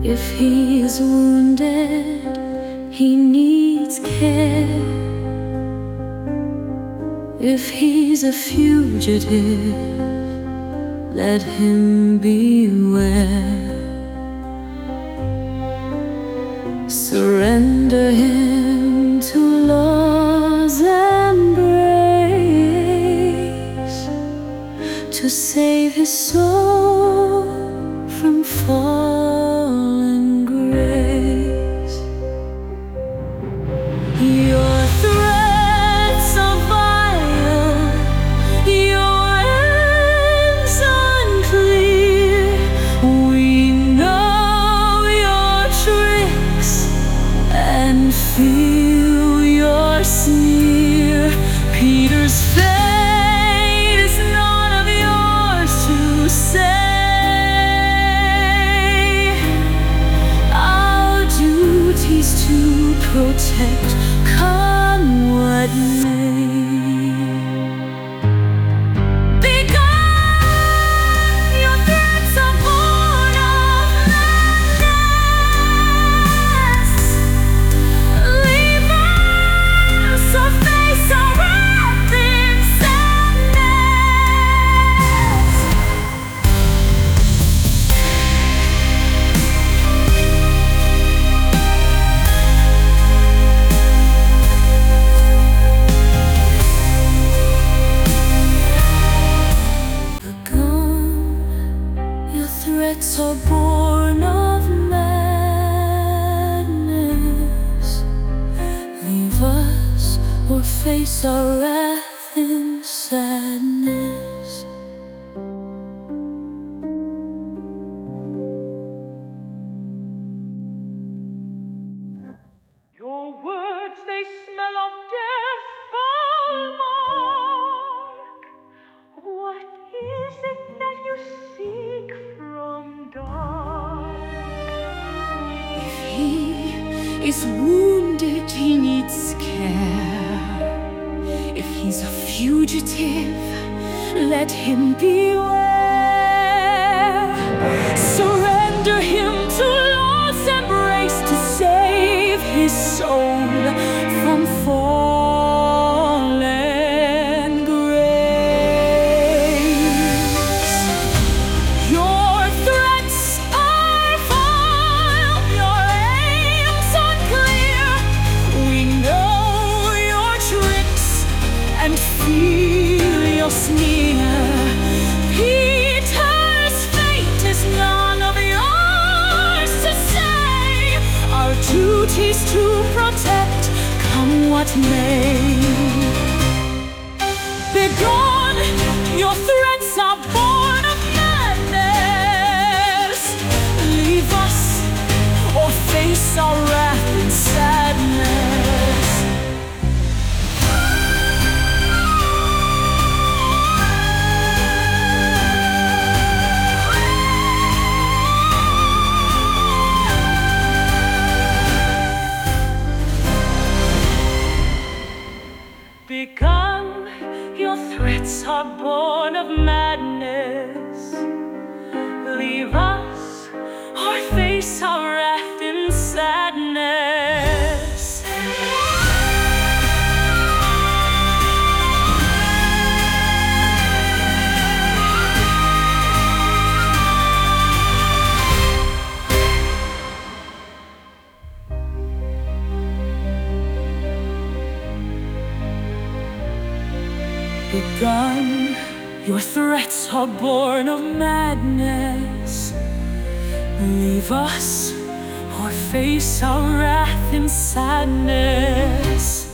If he is wounded, he needs care. If he's a fugitive, let him beware. Surrender him to law's embrace, to save his soul from fallen grace. Your threats are vile, your ends unclear. We know your tricks and feel your sneer. Peter's fate is none of yours to say. Our duty's to protect, come what may. Begone, your threats are born of madness. Leave us or face our wrath in sadness. Begone, your threats are born of madness. Leave us or face our wrath in sadness. Your words, they smell of death, foul mark. What is it that you seek from dark? If he is wounded, he needs care. If he's a fugitive, let him beware. Surrender him to law's embrace, to save his soul from fallen grace. Your threats are vile, your aims unclear. We know your tricks and feel your sneer. Peter's fate is none of yours to say. Our duty's to protect, come what may. Begone, your threats are born of madness. Leave us or face our wrath in sadness. Begone, your threats are born of madness. Leave us or face our wrath in sadness. Begone, your threats are born of madness. Leave us or face our wrath in sadness.